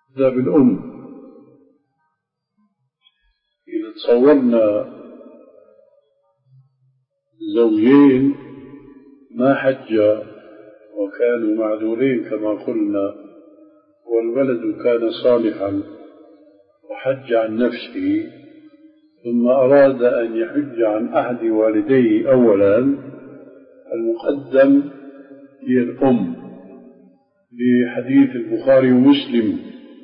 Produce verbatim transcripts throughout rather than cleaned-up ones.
ذا بالأم. إذا تصورنا زوجين ما حجا وكانوا معذورين كما قلنا، والولد كان صالحا وحج عن نفسه، ثم أراد أن يحج عن أحد والديه أولا، المقدم هي الأم، بحديث البخاري ومسلم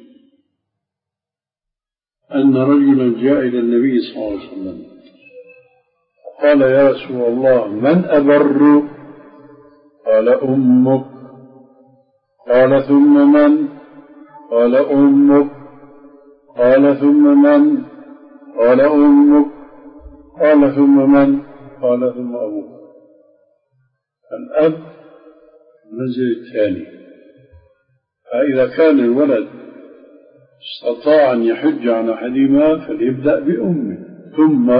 أن رجلا جاء إلى النبي صلى الله عليه وسلم قال: يا رسول الله، من أبر؟ قال: أمك. قال: ثم من؟ قال: أمك. قال: ثم من؟ قال: أمك. قال: ثم من؟ قال: ثم أبوك. الأب المنزل الثاني. فإذا كان الولد استطاع أن يحج عن أحدهما فليبدأ بأمه ثم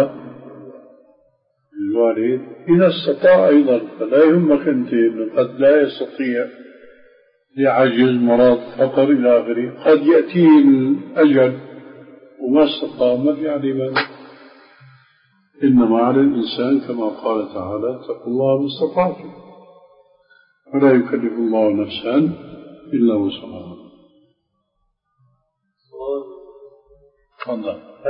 الوالد إذا استطاع أيضا. فلا يهمك أنت إنه قد لا يستطيع لعجز، مرض، فقر إلى آخره، قد يأتيه الأجل وما استطاع، ما في عليه مانع. إنما على الإنسان كما قال تعالى: اتقوا الله ما استطعتم ولا يكلف الله نفسا إلا وسعها. تفضل.